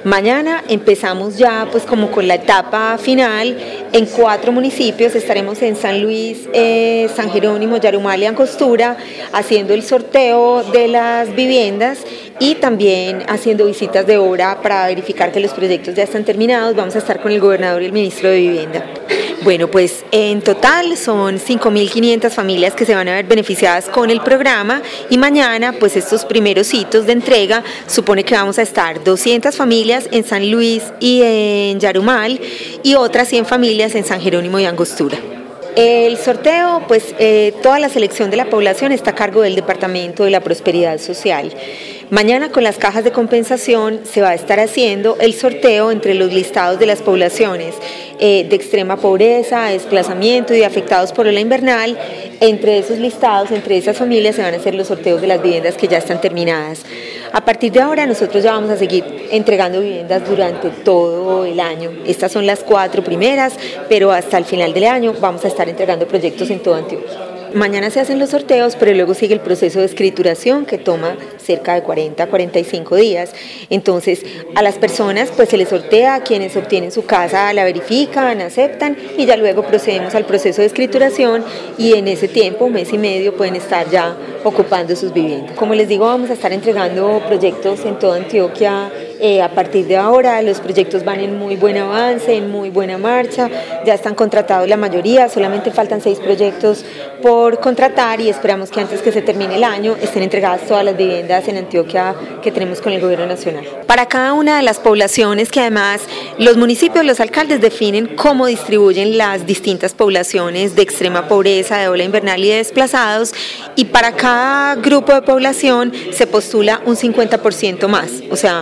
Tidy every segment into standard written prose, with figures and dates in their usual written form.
Mañana empezamos ya pues como con la etapa final. En 4 municipios estaremos en San Luis, San Jerónimo, Yarumal y Angostura haciendo el sorteo de las viviendas y también haciendo visitas de obra para verificar que los proyectos ya están terminados. Vamos a estar con el gobernador y el ministro de Vivienda. Bueno, pues en total son 5.500 familias que se van a ver beneficiadas con el programa y mañana pues estos primeros hitos de entrega supone que vamos a estar 200 familias en San Luis y en Yarumal y otras 100 familias en San Jerónimo y Angostura. El sorteo, pues toda la selección de la población está a cargo del Departamento de la Prosperidad Social. Mañana con las cajas de compensación se va a estar haciendo el sorteo entre los listados de las poblaciones de extrema pobreza, desplazamiento y afectados por ola invernal. Entre esos listados, entre esas familias se van a hacer los sorteos de las viviendas que ya están terminadas. A partir de ahora nosotros ya vamos a seguir entregando viviendas durante todo el año. Estas son las 4 primeras, pero hasta el final del año vamos a estar entregando proyectos en toda Antioquia. Mañana se hacen los sorteos, pero luego sigue el proceso de escrituración que toma cerca de 40 a 45 días. Entonces, a las personas pues se les sortea, quienes obtienen su casa la verifican, aceptan y ya luego procedemos al proceso de escrituración y en ese tiempo, 1 mes y medio, pueden estar ya ocupando sus viviendas. Como les digo, vamos a estar entregando proyectos en toda Antioquia. A partir de ahora los proyectos van en muy buen avance, en muy buena marcha, ya están contratados la mayoría, solamente faltan 6 proyectos por contratar y esperamos que antes que se termine el año estén entregadas todas las viviendas en Antioquia que tenemos con el gobierno nacional. Para cada una de las poblaciones que además los municipios, los alcaldes definen cómo distribuyen las distintas poblaciones de extrema pobreza, de ola invernal y de desplazados y para cada grupo de población se postula un 50% más, o sea,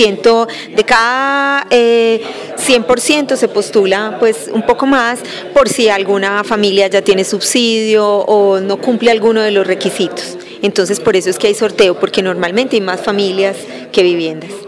de cada 100% se postula pues un poco más por si alguna familia ya tiene subsidio o no cumple alguno de los requisitos. Entonces por eso es que hay sorteo, porque normalmente hay más familias que viviendas.